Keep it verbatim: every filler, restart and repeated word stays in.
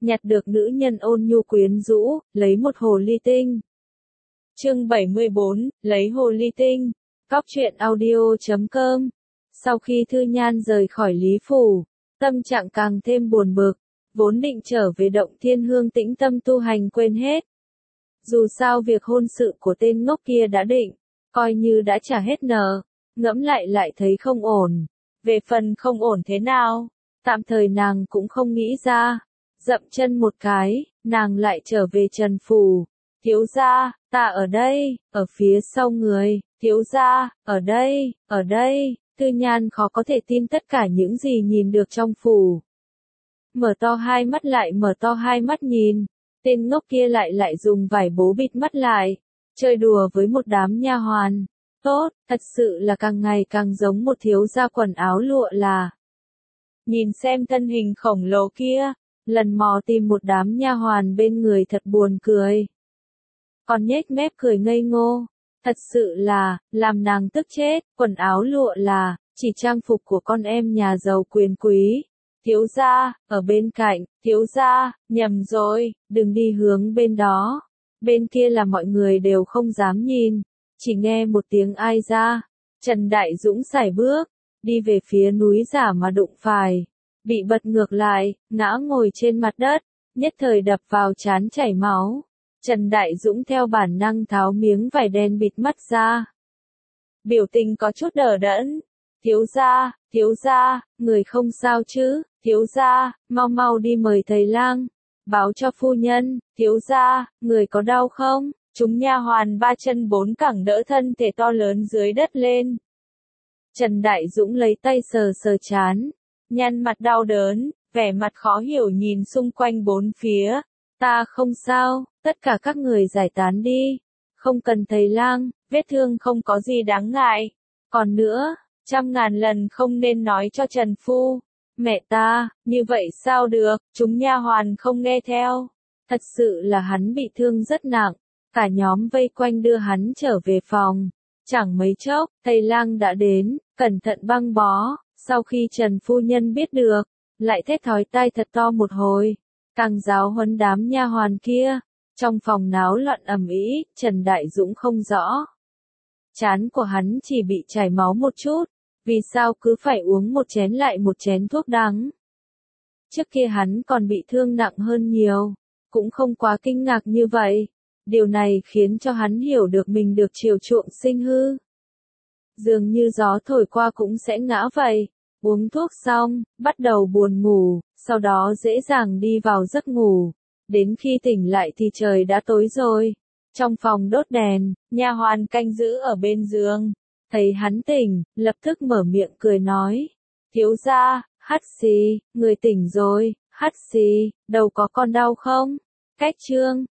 nhặt được nữ nhân ôn nhu quyến rũ, lấy một hồ ly tinh. Chương bảy mươi bốn, lấy hồ ly tinh. Cóc truyện audio chấm com. Sau khi Thư Nhan rời khỏi Lý Phủ, tâm trạng càng thêm buồn bực, vốn định trở về Động Thiên Hương tĩnh tâm tu hành quên hết. Dù sao việc hôn sự của tên ngốc kia đã định, coi như đã trả hết nợ, ngẫm lại lại thấy không ổn. Về phần không ổn thế nào, tạm thời nàng cũng không nghĩ ra. Dậm chân một cái, nàng lại trở về Trần Phủ. Thiếu gia, ta ở đây, ở phía sau người, thiếu gia, ở đây, ở đây. Thư Nhan khó có thể tin tất cả những gì nhìn được trong phủ. Mở to hai mắt lại mở to hai mắt nhìn, tên ngốc kia lại lại dùng vải bố bịt mắt lại, chơi đùa với một đám nha hoàn. Tốt, thật sự là càng ngày càng giống một thiếu gia quần áo lụa là. Nhìn xem thân hình khổng lồ kia, lần mò tìm một đám nha hoàn bên người thật buồn cười. Còn nhếch mép cười ngây ngô, thật sự là, làm nàng tức chết, quần áo lụa là, chỉ trang phục của con em nhà giàu quyền quý. Thiếu gia, ở bên cạnh, thiếu gia, nhầm rồi, đừng đi hướng bên đó. Bên kia là mọi người đều không dám nhìn, chỉ nghe một tiếng ai ra. Trần Đại Dũng sải bước, đi về phía núi giả mà đụng phải, bị bật ngược lại, ngã ngồi trên mặt đất, nhất thời đập vào trán chảy máu. Trần Đại Dũng theo bản năng tháo miếng vải đen bịt mắt ra. Biểu tình có chút đờ đẫn. Thiếu gia, thiếu gia, người không sao chứ, thiếu gia, mau mau đi mời thầy lang, báo cho phu nhân, thiếu gia, người có đau không? Chúng nha hoàn ba chân bốn cẳng đỡ thân thể to lớn dưới đất lên. Trần Đại Dũng lấy tay sờ sờ trán, nhăn mặt đau đớn, vẻ mặt khó hiểu nhìn xung quanh bốn phía. Ta không sao, tất cả các người giải tán đi, không cần thầy lang, vết thương không có gì đáng ngại. Còn nữa, trăm ngàn lần không nên nói cho Trần Phu. Mẹ ta, như vậy sao được, chúng nha hoàn không nghe theo. Thật sự là hắn bị thương rất nặng, cả nhóm vây quanh đưa hắn trở về phòng. Chẳng mấy chốc, thầy lang đã đến, cẩn thận băng bó. Sau khi Trần Phu Nhân biết được, lại thét thói tai thật to một hồi, càng giáo huấn đám nha hoàn kia. Trong phòng náo loạn ầm ĩ, Trần Đại Dũng không rõ. Trán của hắn chỉ bị chảy máu một chút, vì sao cứ phải uống một chén lại một chén thuốc đắng. Trước kia hắn còn bị thương nặng hơn nhiều, cũng không quá kinh ngạc như vậy. Điều này khiến cho hắn hiểu được mình được chiều chuộng sinh hư. Dường như gió thổi qua cũng sẽ ngã vậy. Uống thuốc xong, bắt đầu buồn ngủ, sau đó dễ dàng đi vào giấc ngủ. Đến khi tỉnh lại thì trời đã tối rồi. Trong phòng đốt đèn, nha hoàn canh giữ ở bên giường. Thấy hắn tỉnh, lập tức mở miệng cười nói. Thiếu gia, Hắt Xì, người tỉnh rồi, Hắt Xì, đầu có còn đau không? Cách chương,